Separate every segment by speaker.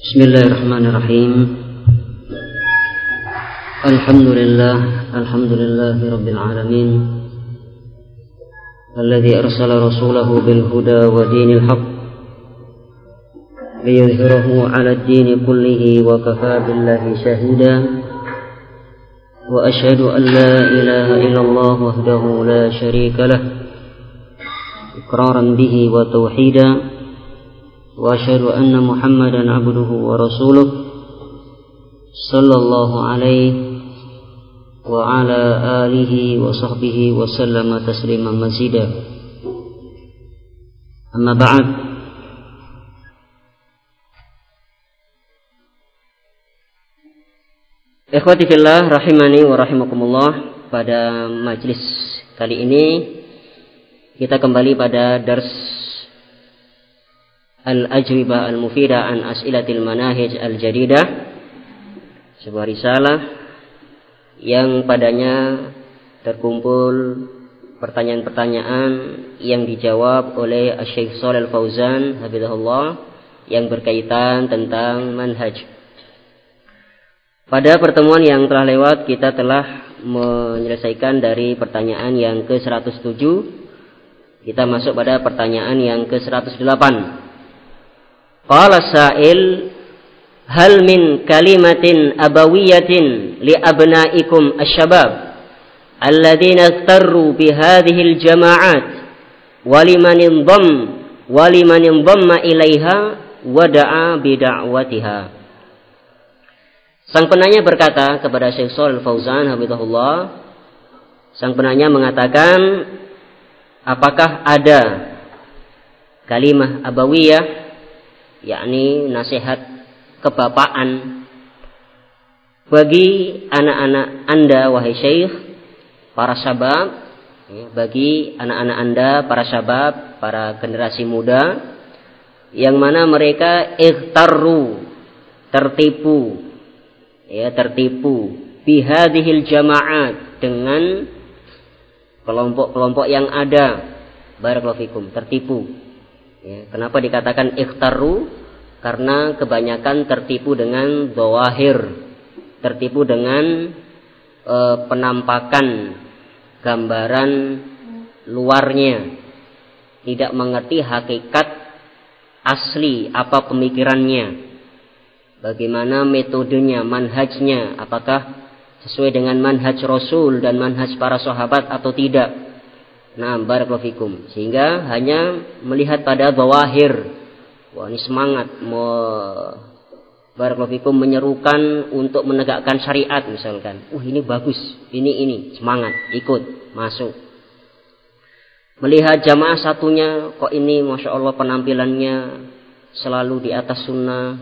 Speaker 1: Bismillahirrahmanirrahim. Alhamdulillahi rabbil alamin. Alladzi arsala rasulahu bil huda wa dinil haqq liyudhhirahu 'ala ad-din kullihi wa kafaa billahi shahida. Wa asyhadu an la ilaha illallah wahdahu la syarika lah iqraran bihi wa tauhida. Wa asyhadu anna Muhammadan abduhu wa rasuluh sallallahu alaihi wa ala alihi wa sahbihi wa sallama tasliman mazida. Amma ba'd. Ikhwati fillah rahimani wa rahimakumullah. Pada majlis kali ini kita kembali pada dars Al-Ajwibah Al-Mufidah an As'ilatil Manahij Al-Jadidah, sebuah risalah yang padanya terkumpul pertanyaan-pertanyaan yang dijawab oleh Syekh Shalih Al-Fauzan hafizahullah yang berkaitan tentang manhaj. Pada pertemuan yang telah lewat kita telah menyelesaikan dari pertanyaan yang ke-107. Kita masuk pada pertanyaan yang ke-108. Qala sa'il, hal min kalimatin abawiyatin li abnaikum asy-syabab alladzina ightarru bi hadhihi al-jama'at wa liman indamma ilaiha wa da'a bi da'watiha. Sang penanya berkata kepada Syekh Shalih Al-Fauzan hafizahullah, sang penanya mengatakan, apakah ada kalimah abawiyah, yakni nasihat kebapaan, bagi anak-anak Anda wahai Syekh, para syabab, bagi anak-anak Anda para syabab, para generasi muda yang mana mereka ightarru, tertipu bihadhil jama'at, dengan kelompok-kelompok yang ada. Barakallahu fikum, tertipu. Kenapa dikatakan ikhtarru? Karena kebanyakan tertipu dengan dhawahir, tertipu dengan penampakan gambaran luarnya, tidak mengerti hakikat asli apa pemikirannya, bagaimana metodenya, manhajnya, apakah sesuai dengan manhaj Rasul dan manhaj para sahabat atau tidak. Nah, barakallahu fikum. Sehingga hanya melihat pada zawahir. Wah, ini semangat barakallahu fikum, menyerukan untuk menegakkan syariat misalkan. Ini bagus, ini semangat, ikut, masuk. Melihat jamaah satunya, kok ini Masya Allah penampilannya selalu di atas sunnah,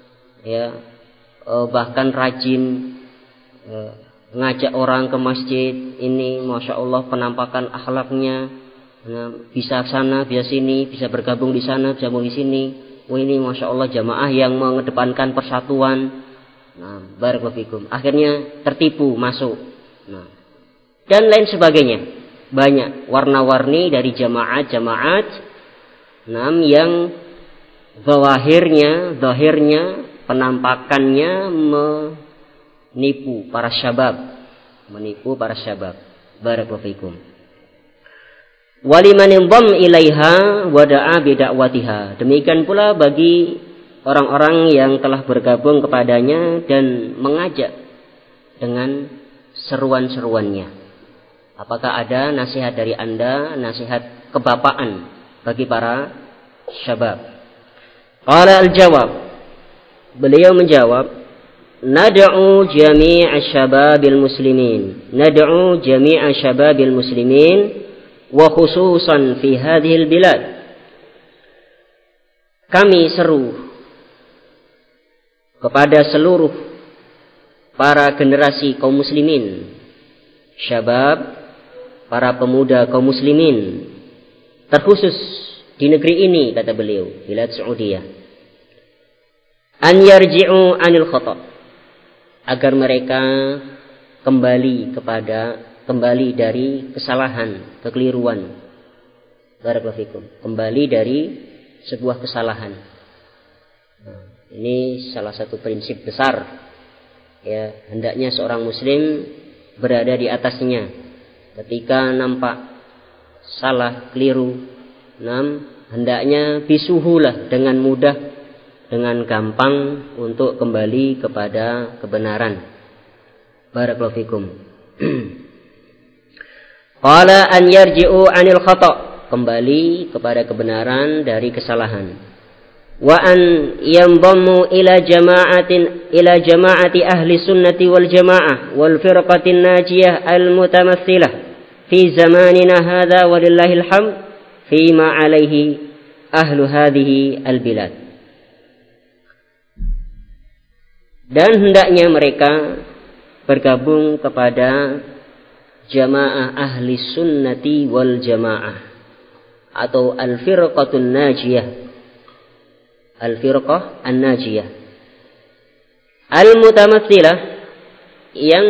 Speaker 1: bahkan rajin ngajak orang ke masjid, ini Masya Allah penampakan akhlaknya, bisa sana, bisa sini, bisa bergabung di sana, bisa bergabung di sini. Ini Masya Allah jamaah yang mengedepankan persatuan. Nah, barakallahu fikum. Akhirnya tertipu, masuk. Nah, dan lain sebagainya. Banyak warna-warni dari jamaat-jamaat yang zahirnya, penampakannya menipu para syabab. Barakallahu fikum. Waliman indam ilaiha wa da'a bi da'watiha. Demikian pula bagi orang-orang yang telah bergabung kepadanya dan mengajak dengan seruan-seruannya. Apakah ada nasihat dari Anda, nasihat kebapaan bagi para syabab? Qala al-jawab. Beliau menjawab, nad'u jami'a syababil muslimin wa khususan fi hadhil bilad. Kami seru kepada seluruh para generasi kaum muslimin, syabab, para pemuda kaum muslimin, terkhusus di negeri ini, kata beliau, bilad Saudiyah, an yarji'u anil khata', agar mereka kembali dari kesalahan, kekeliruan. Barakallahu fikum. Kembali dari sebuah kesalahan. Ini salah satu prinsip besar. Ya, hendaknya seorang muslim berada di atasnya. Ketika nampak salah, keliru, hendaknya bisuhulah dengan mudah, dengan gampang untuk kembali kepada kebenaran. Barakallahu fikum. Qala an yarji'u 'anil khata', kembali kepada kebenaran dari kesalahan. Wa an yanḍammu ila jama'ati ahli sunnati wal jamaah wal firqatin najiyah al mutamattsilah fi zamanina hadza walillahil hamd fima 'alaihi ahlu hadhihi al bilad. Dan hendaknya mereka bergabung kepada jamaah ahli sunnati wal jamaah atau al firqatun najiyah, al-firqah an-najiyah al-mutamatsilah, yang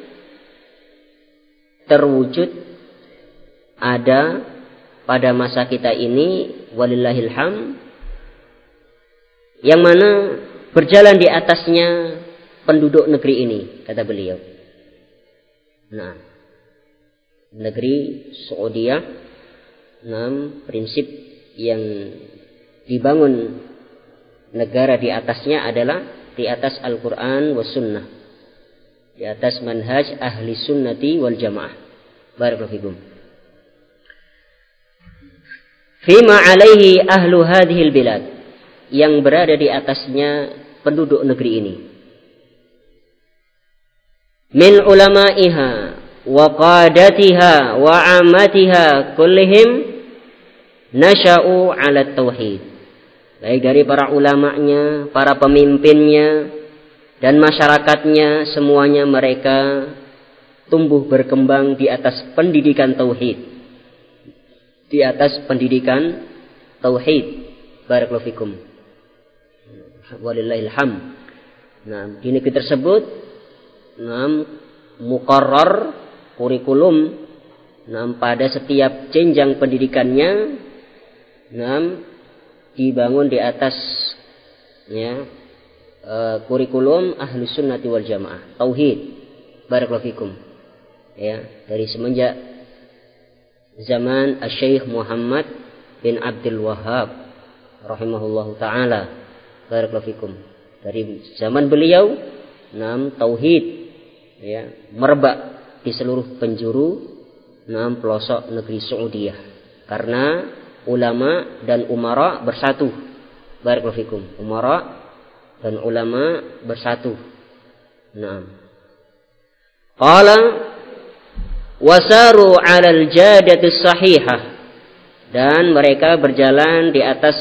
Speaker 1: terwujud ada pada masa kita ini, walillahil hamd, yang mana berjalan di atasnya penduduk negeri ini, kata beliau. Nah, negeri Saudiyah, prinsip yang dibangun negara di atasnya adalah di atas Al-Quran was sunnah, di atas manhaj ahli sunnati wal jamaah. Barakallahu fikum. Fima alaihi ahlu hadhil bilad, yang berada di atasnya penduduk negeri ini. Min ulama'iha wa qadatiha wa amatiha kullihim nasha'u ala tauhid. Baik dari para ulamanya, para pemimpinnya, dan masyarakatnya, semuanya mereka tumbuh berkembang di atas pendidikan tauhid. Di atas pendidikan tauhid. Barakallahu fikum. Walillahil hamd. Nah, di negeri tersebut, muqarrar kurikulum, pada setiap jenjang pendidikannya, dibangun di atas kurikulum ahlu sunnati wal jamaah, tauhid. Barakallahu fikum. Ya, dari semenjak zaman Asy-Syaikh Muhammad bin Abdul Wahhab rahimahullahu taala. Barakallahu fikum. Dari zaman beliau, tauhid ya merebak di seluruh penjuru pelosok negeri Saudiyah, karena ulama dan umara bersatu. Barakallahu fikum. Umara dan ulama bersatu. Qala wasaru 'alal jadati sahihah, dan mereka berjalan di atas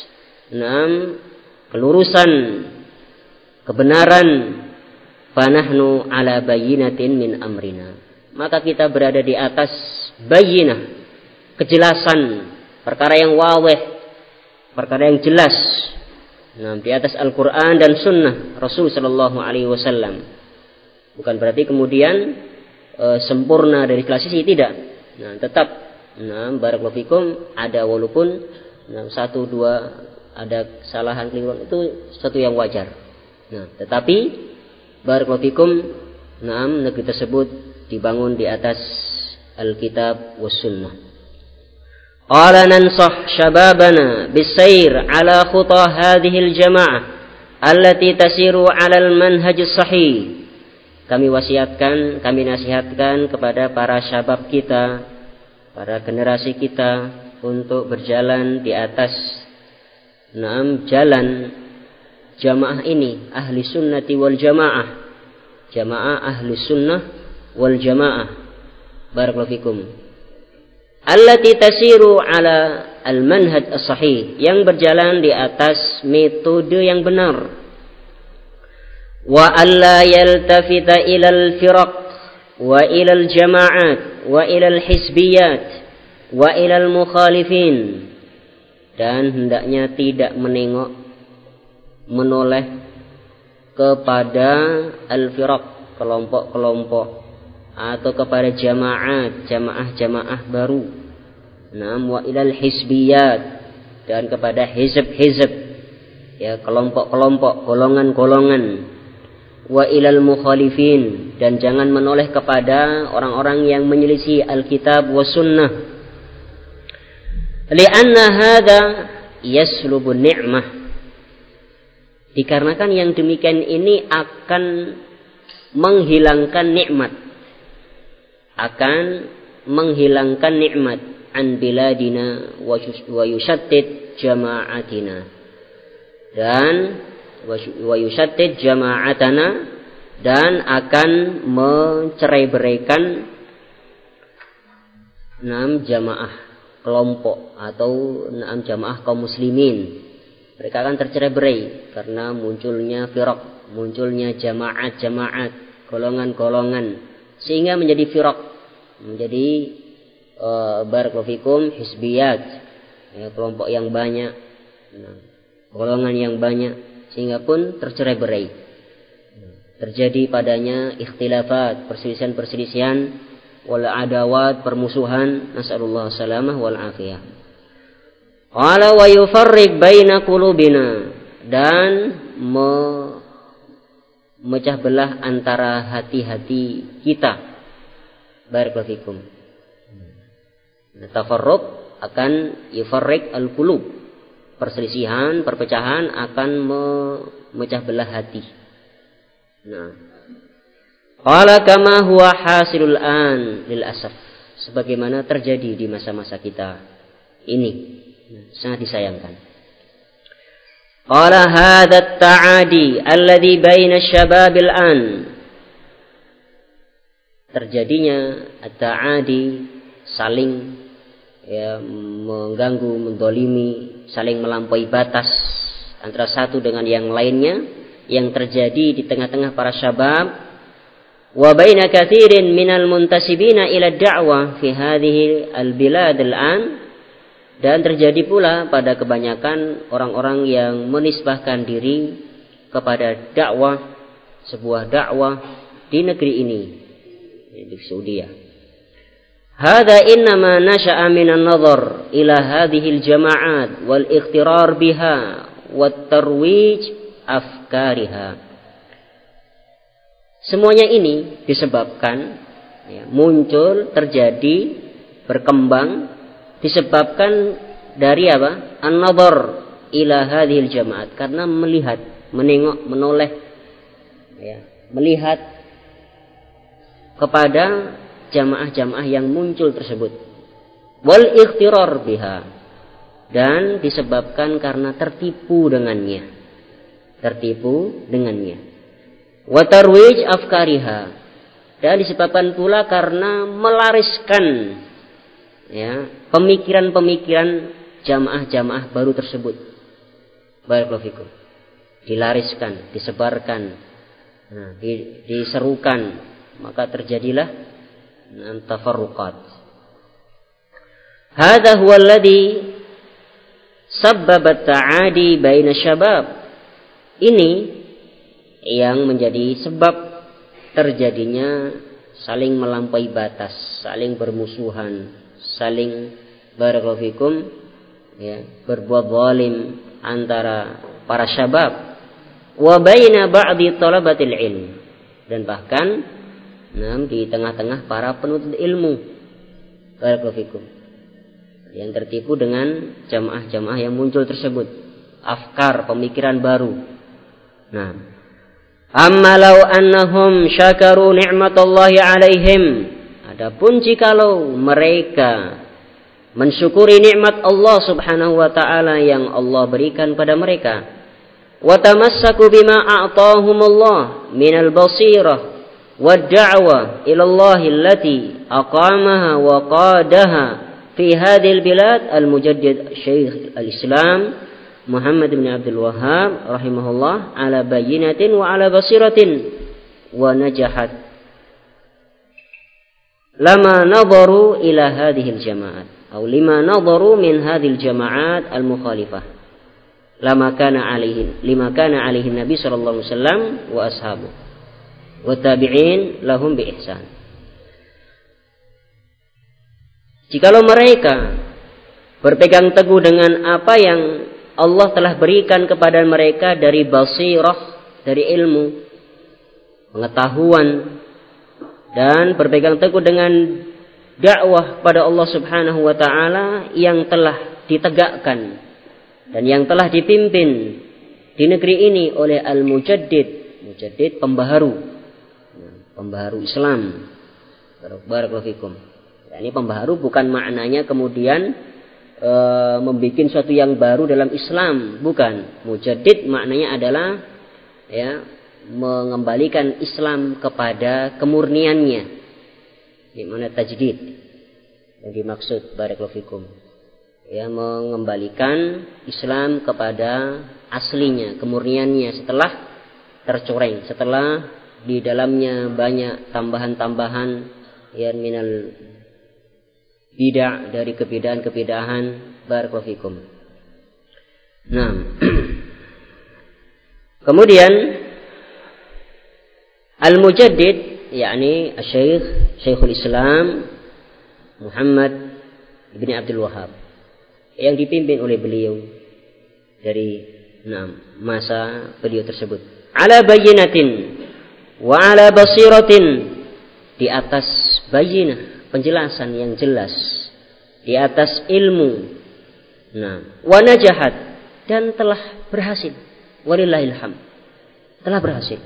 Speaker 1: kelurusan kebenaran. Fanahnu 'ala bayyinatin min amrina, maka kita berada di atas bayyinah, kejelasan, perkara yang wadih, perkara yang jelas, di atas Al-Quran dan Sunnah Rasul Sallallahu Alaihi Wasallam. Bukan berarti kemudian sempurna dari kelas sisi, tidak. Tetap, barakallahu fikum, ada walaupun satu dua ada kesalahan keliruan, itu sesuatu yang wajar. Tetapi barakallahu fikum, negeri tersebut dibangun di atas Al-Kitab was Sunnah. Qala nansah syababana bisayr ala khuta hadhil jamaah allati tasiru ala al-manhaj as-sahih. Kami wasiatkan, kami nasihatkan kepada para syabab kita, para generasi kita, untuk berjalan di atas jalan jamaah ini, ahli sunnati wal jamaah, jamaah ahli sunnah wal jamaah. Barakallahu fikum. Allati tasiru ala al-manhaj as-sahih, yang berjalan di atas metode yang benar. Wa alla yaltafita ila al-firaq wa ila al-jama'at wa ila al-hizbiyat wa ila al-mukhalifin, dan hendaknya tidak menengok, menoleh kepada al-firaq, kelompok-kelompok, atau kepada jamaah baru. Wa ilal hizbiyat, dan kepada hizb-hizb. ya kelompok-kelompok, golongan-golongan. Wa ilal mukhalifin, dan jangan menoleh kepada orang-orang yang menyelisih Alkitab wa sunnah. Li'anna hadza yaslubun ni'mah, dikarenakan yang demikian ini akan menghilangkan nikmat, an biladina wa yushattid jama'atina, dan wa yushattid jama'atana, dan akan mencerai-beraikan jamaah kelompok atau jamaah kaum muslimin. Mereka akan tercerai-berai karena munculnya firaq, munculnya jamaat-jamaat, golongan-golongan, sehingga menjadi firaq, menjadi barakallahu fikum hizbiyat, ya, kelompok yang banyak, golongan yang banyak, sehingga pun tercerai-berai. Terjadi padanya ikhtilafat, perselisihan-perselisihan, wal adawat, permusuhan, nasallallahu salamah wal afiyah. Qala wa yufarriq baina qulubina, dan memecah belah antara hati-hati kita. Barakallahu fikum. Tafarruq akan yufarriq al-qulub. Perselisihan, perpecahan akan memecah belah hati. Nah, qala kama huwa hasilul an lil asaf, sebagaimana terjadi di masa-masa kita ini. Sangat disayangkan. Qala hadza at-ta'adi alladhi baina asy-syababil an, terjadinya at-ta'adi, saling mengganggu, mendolimi, saling melampaui batas antara satu dengan yang lainnya, yang terjadi di tengah-tengah para syabab. Wa baina katsirin minal muntasibina ila da'wah fi hadhihi al-bilad al-an, dan terjadi pula pada kebanyakan orang-orang yang menisbahkan diri kepada dakwah, sebuah dakwah di negeri ini, di Saudi. Hada innama nasha'a minan nazar ila hadhihi al-jama'at wal ikhtirar biha wat tarwij afkariha. Semuanya ini disebabkan, muncul, terjadi, berkembang, disebabkan dari apa? An-nazar ila hadhihi al-jama'at, karena melihat, menengok, menoleh, melihat kepada jamaah-jamaah yang muncul tersebut. Wal ikhtirar biha, dan disebabkan karena tertipu dengannya. Wa tarwij afkariha, dan disebabkan pula karena melariskan pemikiran-pemikiran jamaah-jamaah baru tersebut. Barakallahu fikum. Dilariskan, disebarkan, diserukan, maka terjadilah tafarruqat. Hadza huwa alladhi sabbaba at-ta'adi baina syabab. Ini yang menjadi sebab terjadinya saling melampaui batas, saling bermusuhan, saling barakallahu fikum, berbuat zalim antara para syabab. Wa baina ba'di talabatil ilm, dan bahkan di tengah-tengah para penuntut ilmu. Barakallahu fikum, yang tertipu dengan jamaah-jamaah yang muncul tersebut, afkar, pemikiran baru. Nah, amma law annahum syakaru ni'matallahi alaihim, adapun jikalau mereka mensyukuri nikmat Allah Subhanahu wa taala yang Allah berikan pada mereka, wa tamassaku bima a'tahumullah minal basirah wad da'wah ila Allah allati aqamaha wa qadaha fi hadhil bilad al-mujaddid Syekh al-Islam Muhammad bin Abdul Wahhab rahimahullah ala bayyinatin wa ala basiratin wa najahat, lama nadaru ila hadhihi al-jama'at atau lima nadaru min hadhihi al-jama'at al-mukhalifah lima kana alaihi Nabi sallallahu alaihi wasallam wa ashabu wa tabi'in lahum bi ihsan. Jikalau mereka berpegang teguh dengan apa yang Allah telah berikan kepada mereka dari basirah, dari ilmu, pengetahuan, dan berpegang teguh dengan dakwah pada Allah Subhanahu wa taala yang telah ditegakkan dan yang telah dipimpin di negeri ini oleh al-mujaddid, mujaddid pembaharu, pembaharu Islam. Barakallahu fikum. Ini pembaharu bukan maknanya kemudian membuat sesuatu yang baru dalam Islam, bukan. Mujaddid maknanya adalah mengembalikan Islam kepada kemurniannya. Di mana tajdid yang dimaksud, barakallahu fikum. Mengembalikan Islam kepada aslinya, kemurniannya setelah tercoreng, setelah di dalamnya banyak tambahan-tambahan minal bid'ah, dari kebidahan-kebidahan, barakallahu fikum. Nah, kemudian al-mujaddid yakni Syekhul Islam Muhammad ibn Abdul Wahhab yang dipimpin oleh beliau dari masa beliau tersebut, ala bayyinatin wa ala basiratin, di atas bayyinah, penjelasan yang jelas, di atas ilmu, wa najahat, dan telah berhasil, walillahil hamd, telah berhasil.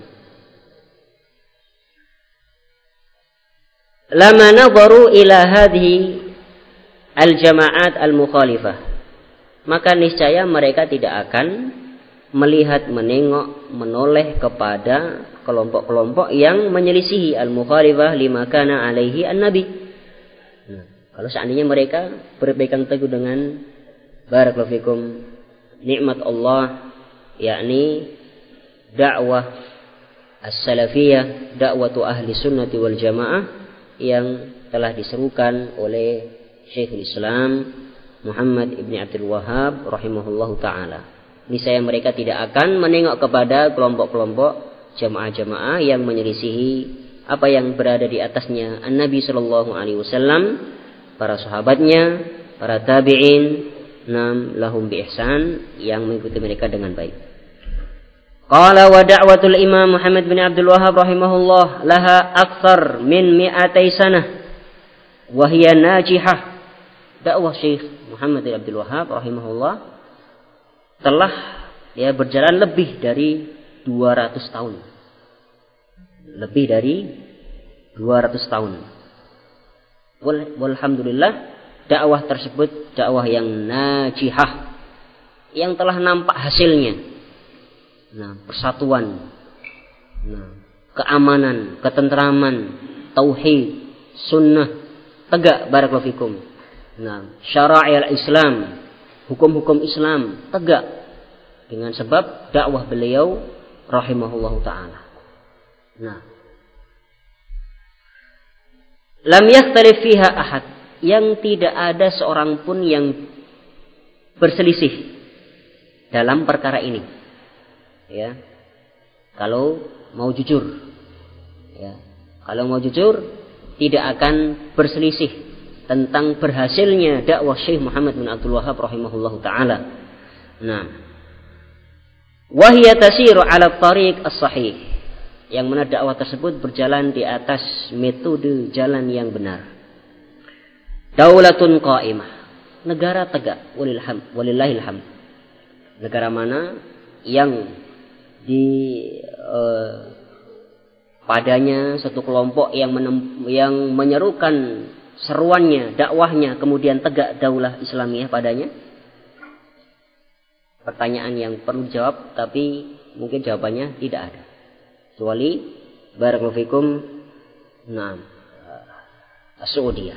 Speaker 1: Lama nadharu ila hadhihi al-jama'at al-mukhalifah, maka niscaya mereka tidak akan melihat, menengok, menoleh kepada kelompok-kelompok yang menyelisihi al-mukhalifah lima kana alaihi an-nabi. Kalau seandainya mereka berpegang teguh dengan, barakallahu fikum, nikmat Allah, yakni dakwah as-salafiyah, dakwatu ahli sunnati wal jamaah yang telah diserukan oleh Syekhul Islam Muhammad ibn Abdul Wahhab rahimahullahu ta'ala. Niscaya mereka tidak akan menengok kepada kelompok-kelompok jamaah-jamaah yang menyelisihi apa yang berada di atasnya An-Nabi sallallahu alaihi wasallam, para sahabatnya, para tabi'in, lahum bi ihsan, yang mengikuti mereka dengan baik. Qala wa da'watul Imam Muhammad bin Abdul Wahhab rahimahullah laha akthar min 200 sanah wa hiya najihah. Dakwah Syekh Muhammad bin Abdul Wahhab rahimahullah telah berjalan lebih dari 200 tahun. Lebih dari 200 tahun. Walhamdulillah, dakwah tersebut dakwah yang najihah, yang telah nampak hasilnya. Persatuan, keamanan, ketentraman, tauhid, sunnah tegak, barakallahu fikum. Syara'i al-Islam, hukum-hukum Islam tegak dengan sebab dakwah beliau rahimahullahu ta'ala. Lam yakhtalif fiha ahad, yang tidak ada seorang pun yang berselisih dalam perkara ini. Kalau mau jujur, kalau mau jujur, tidak akan berselisih tentang berhasilnya dakwah Syekh Muhammad bin Abdul Wahhab rahimahullahu ta'ala. Wahiyya tasiru ala tariq as-sahih, yang mana dakwah tersebut berjalan di atas metode jalan yang benar. Daulatun qa'imah, negara tegak, walillahil hamd. Negara mana yang di padanya satu kelompok yang menyerukan seruannya, dakwahnya, kemudian tegak daulah Islamiyah padanya? Pertanyaan yang perlu dijawab, tapi mungkin jawabannya tidak ada. Kecuali, barakallahu fikum, as-Saudiyah.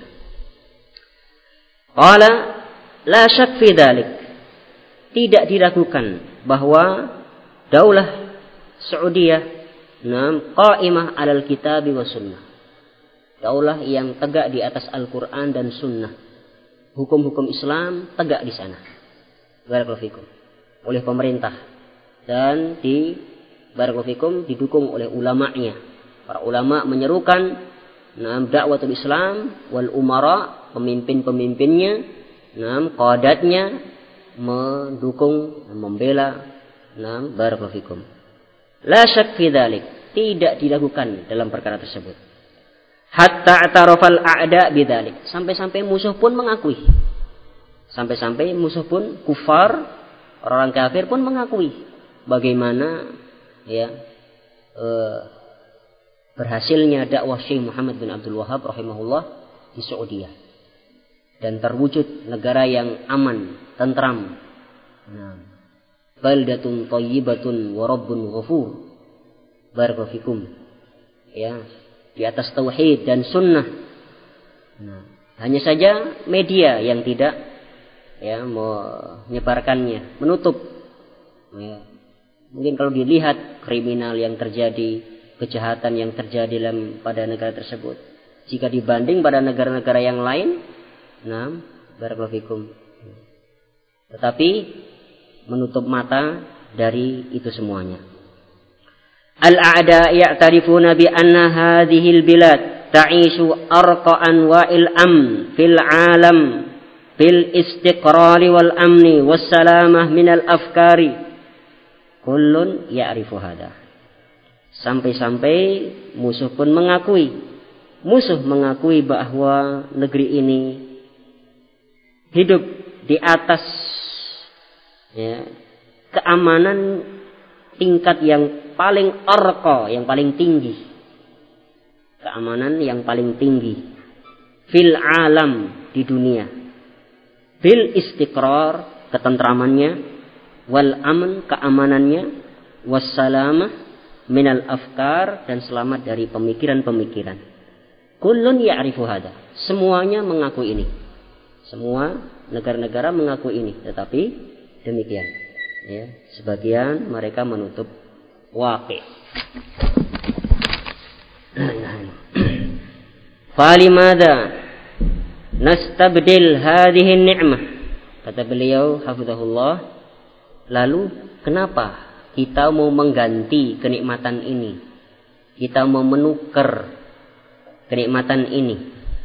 Speaker 1: Qala la syak fi dzalik. Tidak diragukan bahwa daulah Saudiyah qa'imah 'alal kitabi wa sunnah. Daulah yang tegak di atas Al-Quran dan Sunnah. Hukum-hukum Islam tegak di sana. Barakallahu fikum. Oleh pemerintah. Dan barakallahu fikum, didukung oleh ulama'nya. Para ulama menyerukan dakwatul Islam wal umara, pemimpin-pemimpinnya, qadatnya, mendukung, membela. Naam, barakallahu fikum. La syak fi dzalik, tidak dilakukan dalam perkara tersebut. Hatta atarafal a'da bidzalik, sampai-sampai musuh pun mengakui. Sampai-sampai musuh pun kufar, orang kafir pun mengakui bagaimana ya berhasilnya dakwah Syekh Muhammad bin Abdul Wahhab rahimahullah di Saudi dan terwujud negara yang aman, tentram. Nah, baldatun thayyibatun wa rabbun ghafur. Barakallahu fikum. Ya, di atas tauhid dan sunnah. Nah, hanya saja media yang tidak ya menyebarkannya, menutup. Ya. Mungkin kalau dilihat kriminal yang terjadi, kejahatan yang terjadi pada negara tersebut, jika dibanding pada negara-negara yang lain, nah, barakallahu fikum. Tetapi menutup mata dari itu semuanya. Al-a'da ya'tarifuna bi anna hadhihi al-bilad ta'ishu arqa anwa'il amn fil 'alam bil istiqrari wal amni was salamah min al-afkari. Kullun ya'rifu hadha. Sampai-sampai musuh pun mengakui. Musuh mengakui bahwa negeri ini hidup di atas ya, keamanan tingkat yang paling arqa, yang paling tinggi. Keamanan yang paling tinggi. Fil alam, di dunia. Bil istiqrar, ketentramannya. Wal aman, keamanannya. Wassalamah, minal afkar, dan selamat dari pemikiran-pemikiran. Kullun ya'rifu hadha. Semuanya mengaku ini. Semua negara-negara mengaku ini. Tetapi demikian. Ya, sebagian mereka menutup waqi'. Falimada nastabdil hadhihi ni'mah. Kata beliau hafizahullah, lalu kenapa kita mau mengganti kenikmatan ini? Kita mau menukar kenikmatan ini.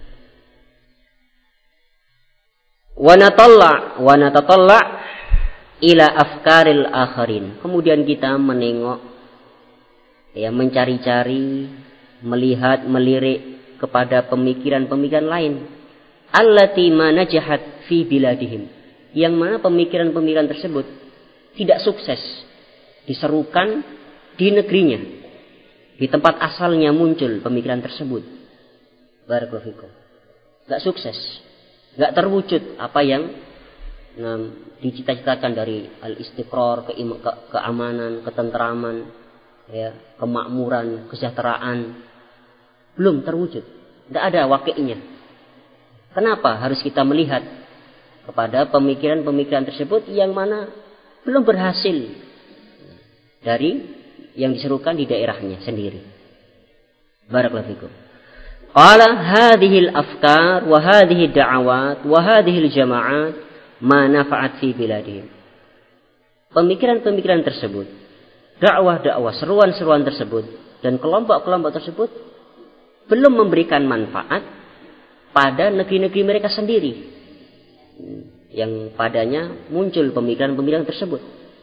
Speaker 1: Wa natatalla ila afkaril akharin. Kemudian kita menengok, ya, mencari-cari, melihat, melirik kepada pemikiran-pemikiran lain. Allati ma najahat fi biladihim. Yang mana pemikiran-pemikiran tersebut tidak sukses diserukan di negerinya. Di tempat asalnya muncul pemikiran tersebut. Barakallahu fikum. Enggak sukses. Enggak terwujud apa yang dicita-citakan dari al-istiqrar, keamanan, ketentraman, ya, kemakmuran, kesejahteraan. Belum terwujud. Tidak ada waqi'nya. Kenapa harus kita melihat kepada pemikiran-pemikiran tersebut yang mana belum berhasil dari yang diserukan di daerahnya sendiri. Barakallahu fikum. Qala hadhihi al-afkar wa hadhihi ad-da'awat wa hadhihi al-jama'at ma nafa'at fi biladihim. Pemikiran-pemikiran tersebut, dakwah-dakwah, seruan-seruan tersebut dan kelompok-kelompok tersebut belum memberikan manfaat pada negeri-negeri mereka sendiri yang padanya muncul pemikiran-pemikiran tersebut.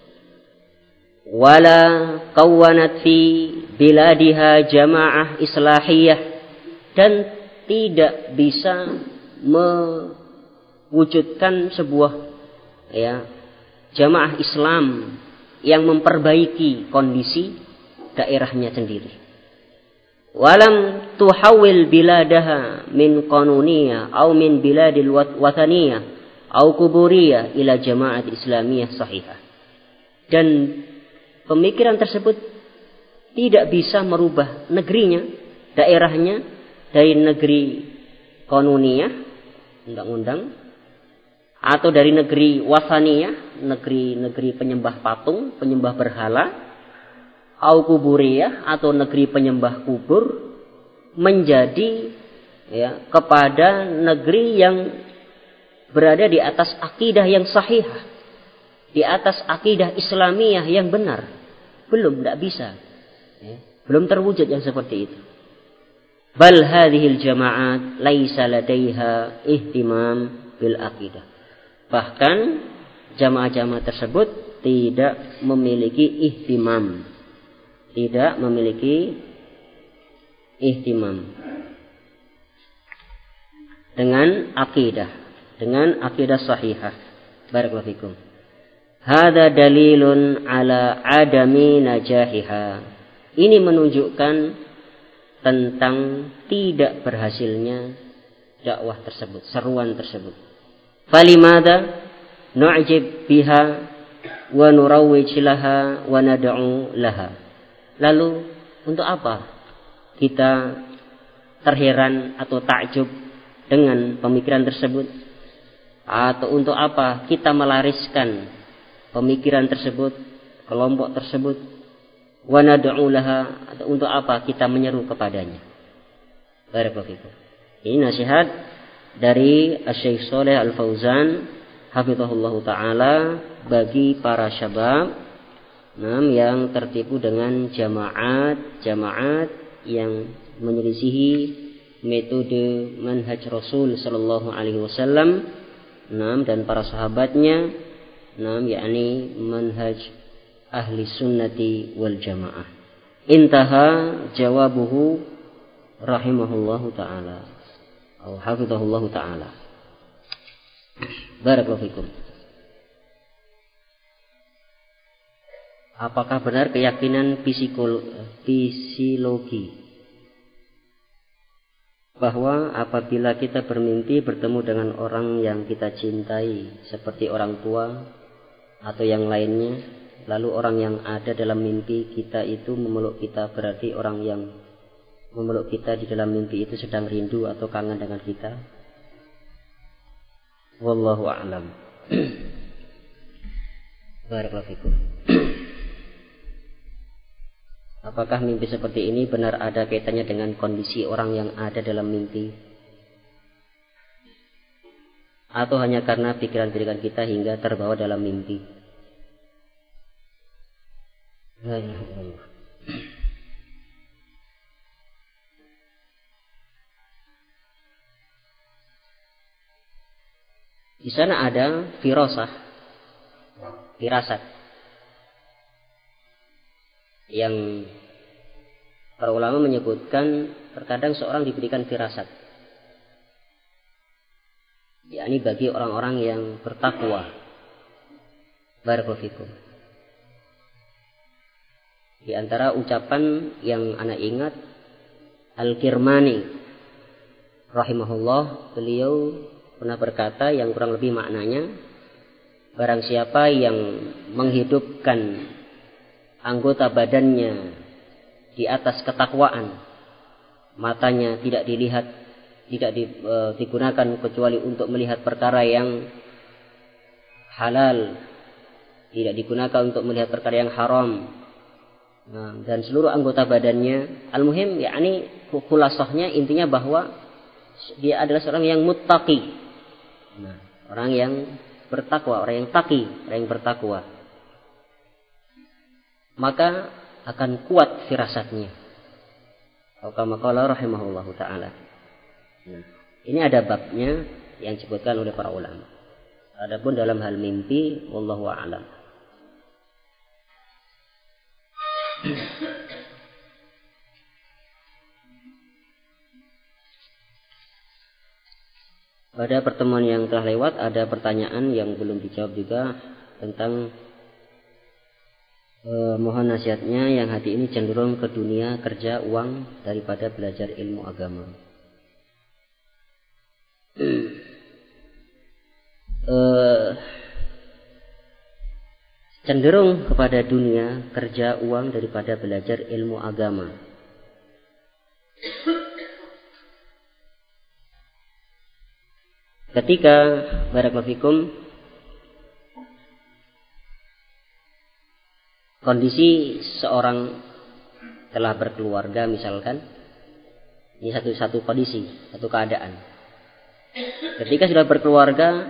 Speaker 1: Wala kawanat fi biladiha jamaah islahiyah, dan tidak bisa mewujudkan sebuah ya jamaah Islam yang memperbaiki kondisi daerahnya sendiri. Walam tuhawil biladaha min qanuniyah atau min biladil wataniyah atau kuburiyah ila jamaat islamiyah sahihah. Dan pemikiran tersebut tidak bisa merubah negerinya, daerahnya dari negeri qanuniyah, undang-undang, atau dari negeri wasaniyah, negeri penyembah patung, penyembah berhala, au kuburiyah, atau negeri penyembah kubur, menjadi ya kepada negeri yang berada di atas akidah yang sahih, di atas akidah Islamiyah yang benar. Belum, tidak bisa, ya, belum terwujud yang seperti itu. Bal hadhil jama'at laisa ladaiha ihtimam bil aqidah. Bahkan jamaah-jamaah tersebut tidak memiliki ihtimam. Tidak memiliki ihtimam dengan akidah sahihah. Barakallahu fikum. Hada dalilun ala adami najahiha. Ini menunjukkan tentang tidak berhasilnya dakwah tersebut, seruan tersebut. Falimada nu'jib biha wa nurawwij laha wa nad'u laha. Lalu untuk apa kita terheran atau takjub dengan pemikiran tersebut? Atau untuk apa kita melariskan pemikiran tersebut, kelompok tersebut? Wa nad'u laha, atau untuk apa kita menyeru kepadanya? Barakallahu fikum. Ini nasihat dari Syekh Shalih Al Fauzan hafizahullahu taala bagi para syabab yang tertipu dengan jamaat yang menyelisihi metode manhaj Rasul sallallahu alaihi wasallam dan para sahabatnya, yakni manhaj ahli sunnati wal jamaah. Intaha jawabuhu rahimahullahu taala atau hafizahullahu taala. Barakallahu fikum. Apakah benar keyakinan fisiologi bahwa apabila kita bermimpi bertemu dengan orang yang kita cintai seperti orang tua atau yang lainnya, lalu orang yang ada dalam mimpi kita itu memeluk kita, berarti orang yang memeluk kita di dalam mimpi itu sedang rindu atau kangen dengan kita? Wallahu a'lam. Barakallahu fikum. Apakah mimpi seperti ini benar ada kaitannya dengan kondisi orang yang ada dalam mimpi? Atau hanya karena pikiran-pikiran kita hingga terbawa dalam mimpi? Di sana ada firasat, yang para ulama menyebutkan terkadang seorang diberikan firasat, yakni bagi orang-orang yang bertakwa. Barakallahu fikum. Di antara ucapan yang anak ingat, Al-Kirmani rahimahullah, beliau pernah berkata yang kurang lebih maknanya, barang siapa yang menghidupkan anggota badannya di atas ketakwaan, matanya tidak dilihat, tidak digunakan kecuali untuk melihat perkara yang halal, tidak digunakan untuk melihat perkara yang haram, dan seluruh anggota badannya, al-muhim yakni khulasahnya, intinya bahwa dia adalah seorang yang muttaqi, orang yang bertakwa, orang yang taqi, orang yang bertakwa, maka akan kuat firasatnya. Kama qala rahimahullahu taala. Ini ada babnya yang disebutkan oleh para ulama. Adapun dalam hal mimpi, wallahu a'lam. Pada pertemuan yang telah lewat ada pertanyaan yang belum dijawab juga tentang mohon nasihatnya yang hati ini cenderung ke dunia kerja uang daripada belajar ilmu agama. Cenderung kepada dunia kerja uang daripada belajar ilmu agama. Ketika barakallahu fikum kondisi seorang telah berkeluarga misalkan, ini satu kondisi, satu keadaan. Ketika sudah berkeluarga,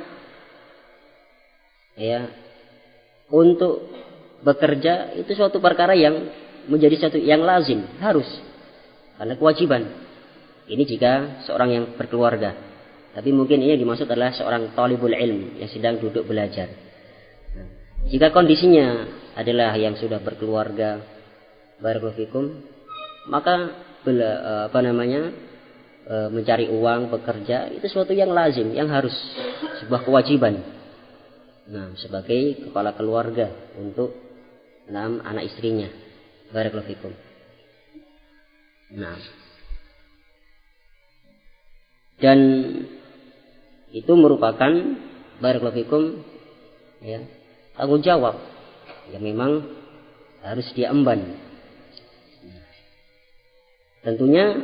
Speaker 1: ya, untuk bekerja itu suatu perkara yang menjadi satu yang lazim, harus, karena kewajiban. Ini jika seorang yang berkeluarga. Tapi mungkin ini yang dimaksud adalah seorang talibul ilm yang sedang duduk belajar. Jika kondisinya adalah yang sudah berkeluarga, barakallahu fikum, maka mencari uang, bekerja itu sesuatu yang lazim, yang harus, sebuah kewajiban. Nah, sebagai kepala keluarga untuk anak istrinya, barakallahu fikum. Nah, dan itu merupakan barakallahu fikum ya, tanggung jawab yang memang harus diemban. Tentunya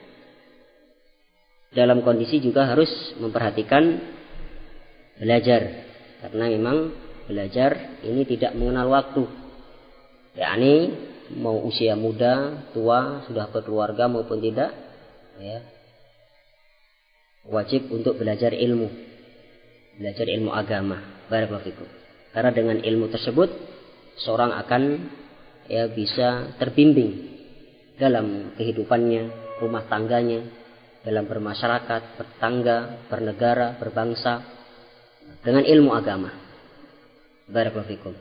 Speaker 1: dalam kondisi juga harus memperhatikan belajar, karena memang belajar ini tidak mengenal waktu. Yakni mau usia muda, tua, sudah berkeluarga maupun tidak, ya, wajib untuk belajar ilmu agama. Barakallahu fikum. Karena dengan ilmu tersebut seorang akan ya bisa terbimbing dalam kehidupannya, rumah tangganya, dalam bermasyarakat, bertangga, bernegara, berbangsa dengan ilmu agama. Barakallahu fikum.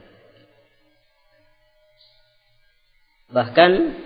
Speaker 1: Bahkan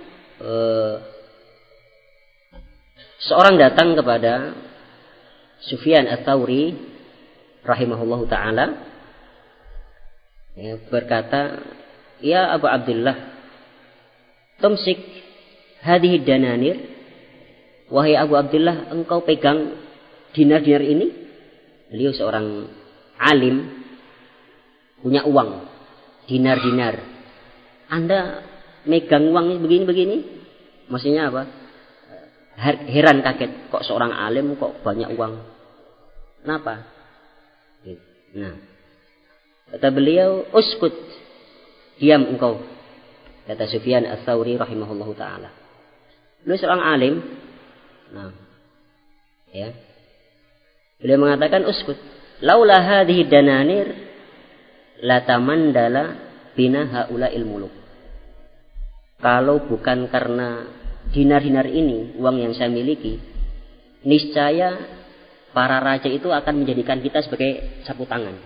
Speaker 1: seorang datang kepada Sufyan Ats-Tsauri rahimahullahu taala, ya, berkata, "Ya Abu Abdullah, tumsik hadhihi dananir." Wahai Abu Abdullah, engkau pegang dinar-dinar ini? Beliau seorang alim, punya uang, dinar-dinar. Anda megang uang begini-begini? Maksudnya apa? Heran, kaget, kok seorang alim kok banyak uang? Kenapa? Nah, kata beliau, uskut, diam engkau. Kata Sufyan Ats-Tsauri rahimahullahu taala. Beliau seorang alim. Nah, ya. Beliau mengatakan uskut. Laula hadhihi dananir la tamandala bina haula'il muluk. Kalau bukan karena dinar-dinar ini, uang yang saya miliki, niscaya para raja itu akan menjadikan kita sebagai sapu tangan.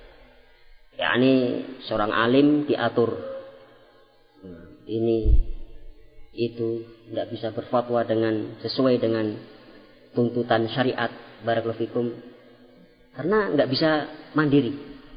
Speaker 1: Yakni seorang alim diatur. Ini itu tidak bisa berfatwa sesuai dengan tuntutan syariat, barakallahu fikum, karena nggak bisa mandiri,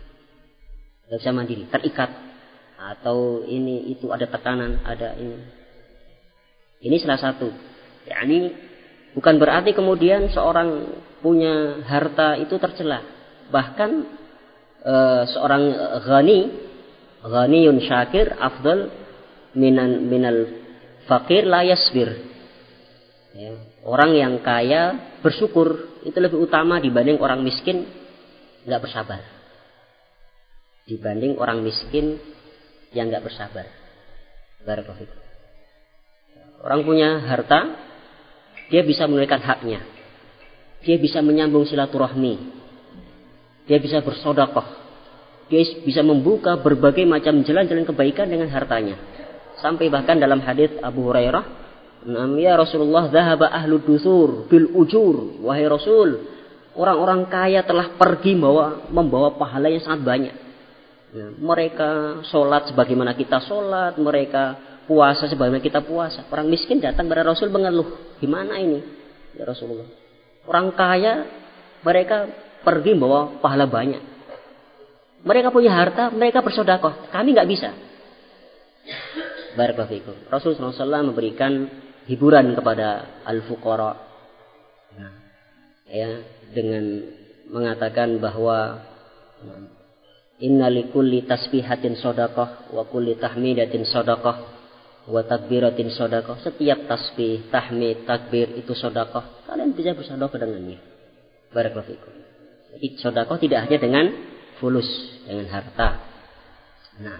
Speaker 1: terikat, atau ini itu ada tekanan, ada ini. Ini salah satu. Yakni bukan berarti kemudian seorang punya harta itu tercela. Bahkan seorang ghaniyun syakir afdal minal fakir la yasbir. Ya, orang yang kaya bersyukur itu lebih utama dibanding orang miskin nggak bersabar. Dibanding orang miskin yang nggak bersabar. Barakallahu fikum. Orang punya harta, dia bisa menunaikan haknya, dia bisa menyambung silaturahmi, dia bisa bersedekah, dia bisa membuka berbagai macam jalan-jalan kebaikan dengan hartanya. Sampai bahkan dalam hadis Abu Hurairah, ya Rasulullah, dhahaba ahlu dusur bil ujur. Wahai Rasul, orang-orang kaya telah pergi membawa pahala yang sangat banyak. Ya, mereka sholat sebagaimana kita sholat, mereka puasa sebagaimana kita puasa. Orang miskin datang kepada Rasul mengeluh, gimana ini ya Rasulullah? Orang kaya mereka pergi membawa pahala banyak. Mereka punya harta, mereka bersedekah, kami nggak bisa. Barakallahu fikum. Rasulullah SAW memberikan hiburan kepada al-fuqara, ya, dengan mengatakan bahwa inna likulli tasbihatin shadaqah wa kulli tahmidatin shadaqah wa takbiratin shadaqah. Setiap tasbih, tahmid, takbir itu shadaqah. Kalian bisa bersedekah dengannya. Barakallahu fikum. Jadi sedekah tidak hanya dengan fulus, dengan harta. Nah,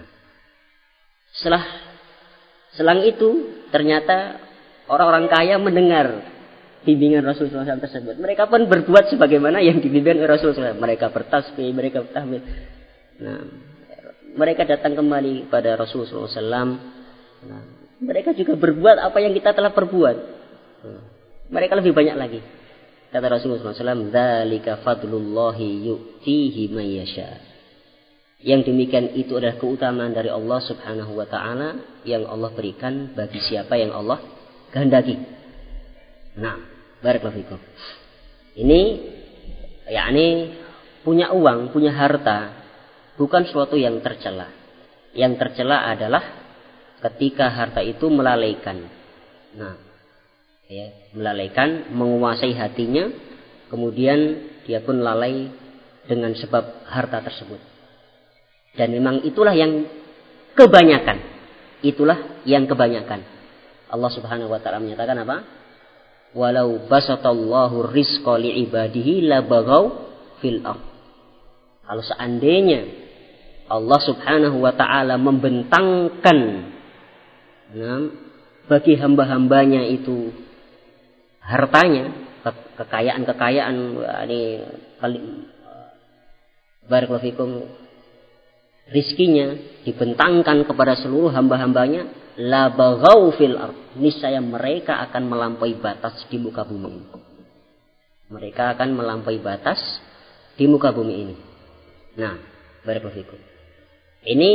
Speaker 1: selang itu ternyata orang-orang kaya mendengar bimbingan Rasulullah SAW tersebut. Mereka pun berbuat sebagaimana yang dibimbing oleh Rasulullah SAW. Mereka bertasbih, mereka bertahmid. Nah, mereka datang kembali pada Rasulullah SAW. Nah, mereka juga berbuat apa yang kita telah perbuat. Nah, mereka lebih banyak lagi. Kata Rasulullah SAW, "Dzalika fadlullahi yu'tihi may yasha." Yang demikian itu adalah keutamaan dari Allah Subhanahu wa taala yang Allah berikan bagi siapa yang Allah kehendaki. Nah, barakallahu fikum. Ini yakni punya uang, punya harta bukan suatu yang tercela. Yang tercela adalah ketika harta itu melalaikan. Nah, melalaikan, menguasai hatinya, kemudian dia pun lalai dengan sebab harta tersebut. Dan memang itulah yang kebanyakan. Itulah yang kebanyakan. Allah Subhanahu wa taala menyatakan apa? Walau basatallahu rizqa li'ibadihi labaghaw fil ardh. Kalau seandainya Allah Subhanahu wa taala membentangkan bagi hamba-hambanya itu hartanya, kekayaan-kekayaan, ini barakallahu fikum, rizkinya dibentangkan kepada seluruh hamba-hambanya, la baghaw fil ard, niscaya mereka akan melampaui batas di muka bumi ini. Mereka akan melampaui batas di muka bumi ini. Nah, barakallahu fikum. Ini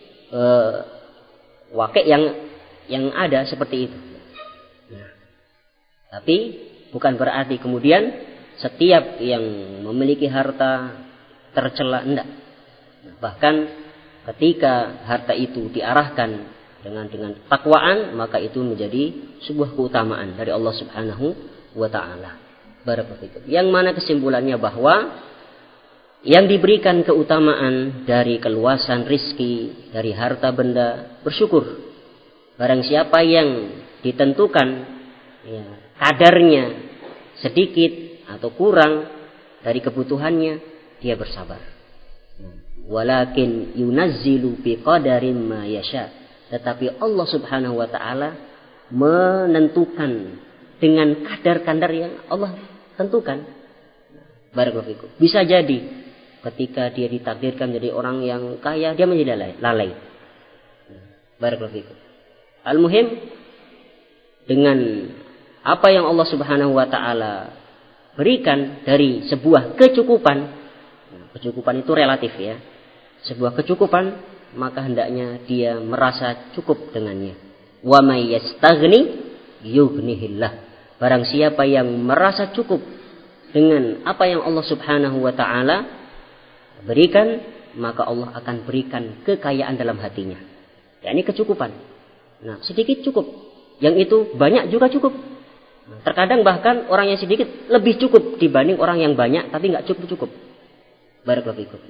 Speaker 1: wakil yang ada seperti itu. Nah, tapi bukan berarti kemudian setiap yang memiliki harta tercela, enggak. Bahkan ketika harta itu diarahkan dengan takwaan, maka itu menjadi sebuah keutamaan dari Allah Subhanahu wa taala. Barakallahu fikum. Yang mana kesimpulannya bahwa yang diberikan keutamaan dari keluasan rizki, dari harta benda, bersyukur. Barang siapa yang ditentukan kadarnya sedikit atau kurang dari kebutuhannya, dia bersabar. Walakin yunazzilu biqadarin ma yasha. Tetapi Allah Subhanahu wa taala menentukan dengan kadar-kadar yang Allah tentukan. Barakallahu fikum. Bisa jadi ketika dia ditakdirkan menjadi orang yang kaya, dia menjadi lalai. Barakallahu fikum. Al-muhim, dengan apa yang Allah Subhanahu wa taala berikan dari sebuah kecukupan. Kecukupan itu relatif ya. Sebuah kecukupan, maka hendaknya dia merasa cukup dengannya. Wa may yastaghni yughnihillah. Barang siapa yang merasa cukup dengan apa yang Allah Subhanahu wa taala berikan, maka Allah akan berikan kekayaan dalam hatinya. Ini kecukupan. Nah, sedikit cukup. Yang itu banyak juga cukup. Terkadang bahkan orang yang sedikit lebih cukup dibanding orang yang banyak tapi nggak cukup-cukup. Barakallahu fikum.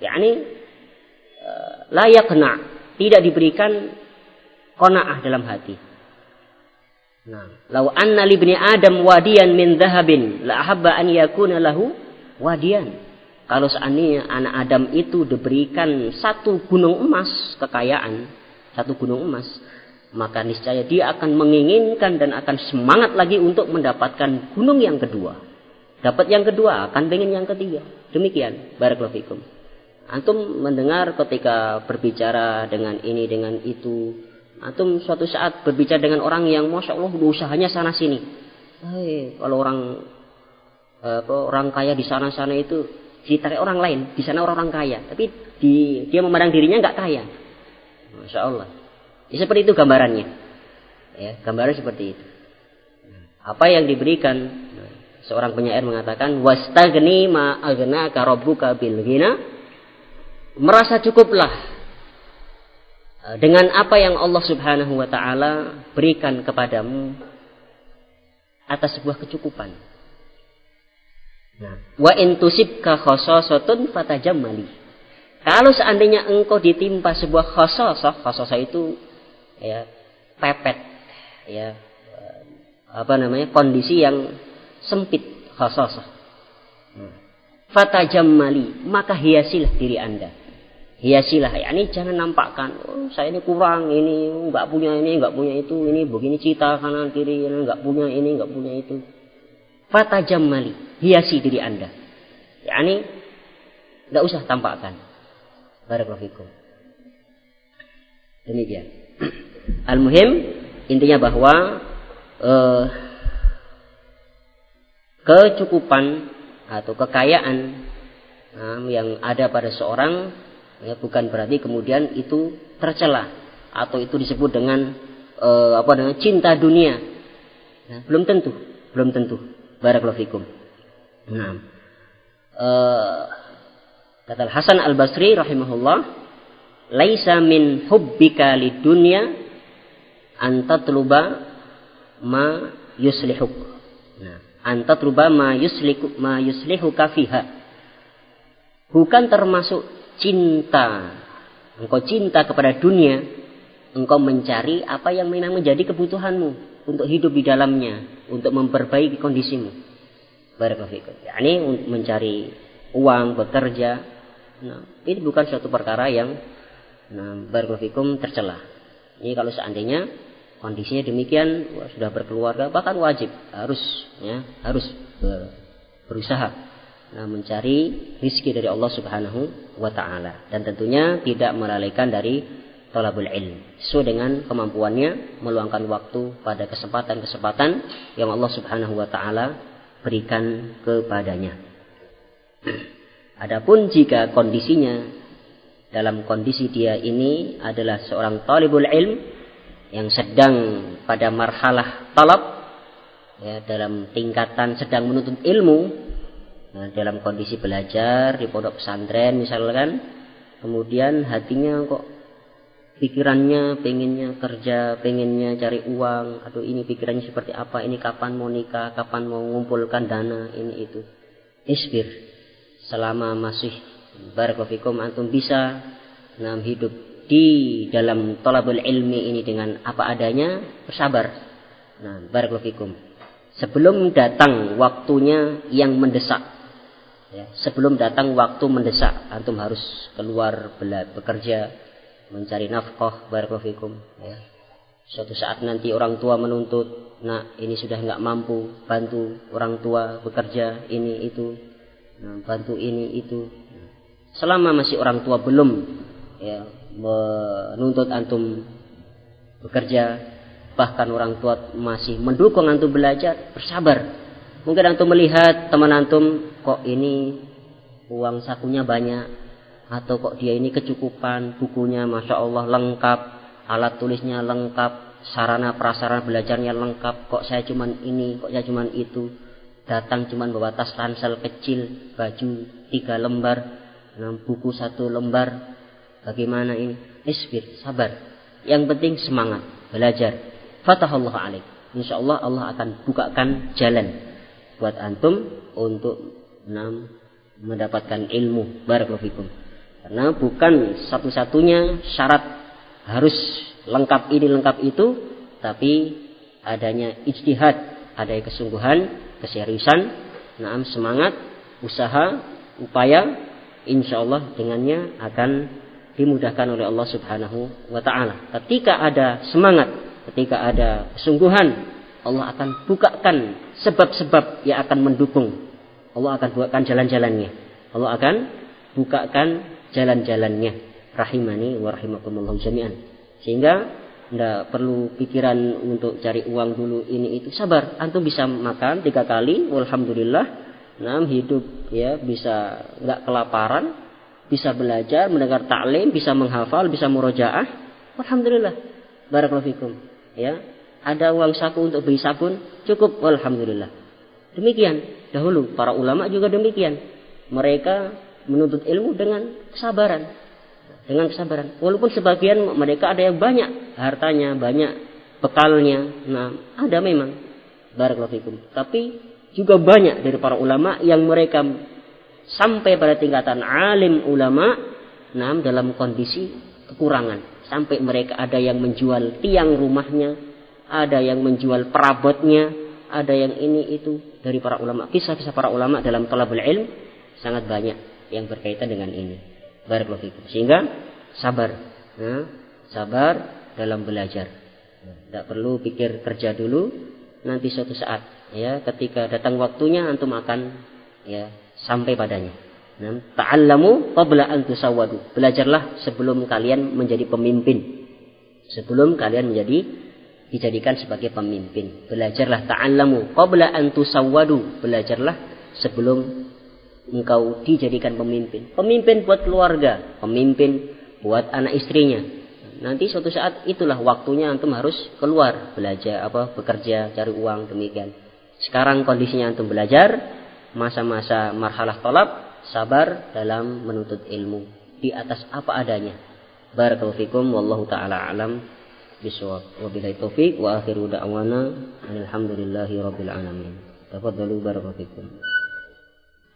Speaker 1: La yaqna, tidak diberikan qanaah dalam hati. Nah, law anna li ibni adam wadiyan min dhahabin la ahabba an yakuna lahu wadiyan. Kalau seandainya anak Adam itu diberikan satu gunung emas kekayaan, satu gunung emas, maka niscaya dia akan menginginkan dan akan semangat lagi untuk mendapatkan gunung yang kedua. Dapat yang kedua, akan pengen yang ketiga. Demikian, barakallahu fikum. Antum mendengar ketika berbicara dengan ini, dengan itu. Antum suatu saat berbicara dengan orang yang Masya Allah usahanya sana sini. Kalau orang kaya di sana-sana itu ditarik orang lain, di sana orang kaya, tapi dia memandang dirinya nggak kaya. Masya Allah. Ya, seperti itu gambarannya. Ya, gambaran seperti itu. Apa yang diberikan, seorang penyair mengatakan, wastaghni ma aghnaka rabbuka bil ghina. Merasa cukuplah dengan apa yang Allah Subhanahu wa taala berikan kepadamu atas sebuah kecukupan. Nah, wa in tusibka khasasatun fatajammali. Kalau seandainya engkau ditimpa sebuah khasasah itu ya pepet, ya kondisi yang sempit, khasasah. Fatajammali, maka hiasilah diri Anda. Hiasilah, yakni jangan nampakkan, saya ini kurang, ini enggak punya ini, enggak punya itu, ini begini cita kanan kiri, enggak punya ini, enggak punya itu. Fatajammali, hiasi diri Anda. Yakni enggak usah tampakkan. Barakallahu fikum. Demikian. Al-muhim, intinya bahwa kecukupan atau kekayaan yang ada pada seorang Ya, bukan berarti kemudian itu tercela atau itu disebut dengan dengan cinta dunia. Nah, belum tentu. Barakallahu fikum. Nah, kata Hasan Al-Basri rahimahullah, laisa min hubbika lidunya an tatluba ma yuslihuk. Nah, an tatluba ma yuslihuka fiha. Bukan termasuk cinta. Engkau cinta kepada dunia, engkau mencari apa yang memang menjadi kebutuhanmu untuk hidup di dalamnya, untuk memperbaiki kondisimu. Barakallahu fikum. Yani untuk mencari uang, bekerja. Nah, ini bukan suatu perkara yang barakallahu fikum tercela. Ini kalau seandainya kondisinya demikian, sudah berkeluarga, bahkan wajib harus berusaha mencari rizki dari Allah Subhanahu wa taala, dan tentunya tidak melalaikan dari talabul ilm, sesuai dengan kemampuannya, meluangkan waktu pada kesempatan-kesempatan yang Allah Subhanahu wa taala berikan kepadanya. Adapun jika kondisinya dalam kondisi dia ini adalah seorang talibul ilm yang sedang pada marhalah talab, ya, dalam tingkatan sedang menuntut ilmu, dalam kondisi belajar di pondok pesantren misalkan, kemudian hatinya kok pikirannya pengennya kerja, pengennya cari uang, aduh ini pikirannya seperti apa, ini kapan mau nikah, kapan mau mengumpulkan dana, ini itu. Isbir, selama masih barakallahu fikum antum bisa hidup di dalam talabul ilmi ini dengan apa adanya, bersabar. Nah, barakallahu fikum. Sebelum datang waktunya yang mendesak, ya, sebelum datang waktu mendesak, antum harus keluar bekerja, mencari nafkah, barakallahu fikum, ya. Suatu saat nanti orang tua menuntut, nah ini sudah enggak mampu, bantu orang tua bekerja ini itu, nah, bantu ini itu. Selama masih orang tua belum, ya, menuntut antum bekerja, bahkan orang tua masih mendukung antum belajar, bersabar. Mungkin antum melihat teman antum, kok ini uang sakunya banyak, atau kok dia ini kecukupan, bukunya masya Allah lengkap, alat tulisnya lengkap, sarana prasarana belajarnya lengkap, kok saya cuman ini, kok saya cuman itu, datang cuman bawa tas ransel kecil, baju 3 lembar, buku 1 lembar, bagaimana ini? Isbir, sabar. Yang penting semangat belajar. Fatahallahu alaik. Insyaallah Allah akan bukakan jalan buat antum untuk mendapatkan ilmu. Barakallahu fikum. Karena bukan satu-satunya syarat harus lengkap ini lengkap itu, tapi adanya ijtihad, ada kesungguhan, keseriusan, semangat, usaha, upaya, insyaallah dengannya akan dimudahkan oleh Allah Subhanahu wa taala. Ketika ada semangat, ketika ada kesungguhan, Allah akan bukakan sebab-sebab yang akan mendukung. Allah akan bukakan jalan-jalannya. Allah akan bukakan jalan-jalannya. Rahimani wa rahimakumullah jami'an. Sehingga tidak perlu pikiran untuk cari uang dulu ini itu. Sabar, antum bisa makan 3 kali, walhamdulillah. Hidup ya bisa enggak kelaparan, bisa belajar, mendengar taklim, bisa menghafal, bisa murojaah. Alhamdulillah. Barakallahu fikum. Ya, ada uang saku untuk beli sabun, cukup, alhamdulillah. Demikian dahulu para ulama juga demikian. Mereka menuntut ilmu dengan kesabaran. Dengan kesabaran. Walaupun sebagian mereka ada yang banyak hartanya, banyak bekalnya. Ada memang. Barakallahu fikum. Tapi juga banyak dari para ulama yang mereka sampai pada tingkatan alim ulama, dalam kondisi kekurangan. Sampai mereka ada yang menjual tiang rumahnya, ada yang menjual perabotnya, ada yang ini itu dari para ulama. Kisah-kisah para ulama dalam talabul ilm sangat banyak yang berkaitan dengan ini. Barakallahu fikum. Sehingga sabar, sabar dalam belajar. Tidak perlu pikir kerja dulu, nanti suatu saat, ya, ketika datang waktunya antum akan sampai padanya. Ta'allamu qabla an tusawwadu. Belajarlah sebelum kalian menjadi pemimpin. Sebelum kalian dijadikan sebagai pemimpin. Belajarlah ta'allamu qabla an tusawwadu. Belajarlah sebelum engkau dijadikan pemimpin. Pemimpin buat keluarga, pemimpin buat anak istrinya. Nanti suatu saat itulah waktunya antum harus keluar belajar bekerja, cari uang demikian. Sekarang kondisinya antum belajar, masa-masa marhalah talab, sabar dalam menuntut ilmu di atas apa adanya. Barakallahu fikum wallahu taala alam bisawab. Wabillahi taufik wa akhiru da'wana alhamdulillahi rabbil alamin. Tafadhalu barakallahu fikum.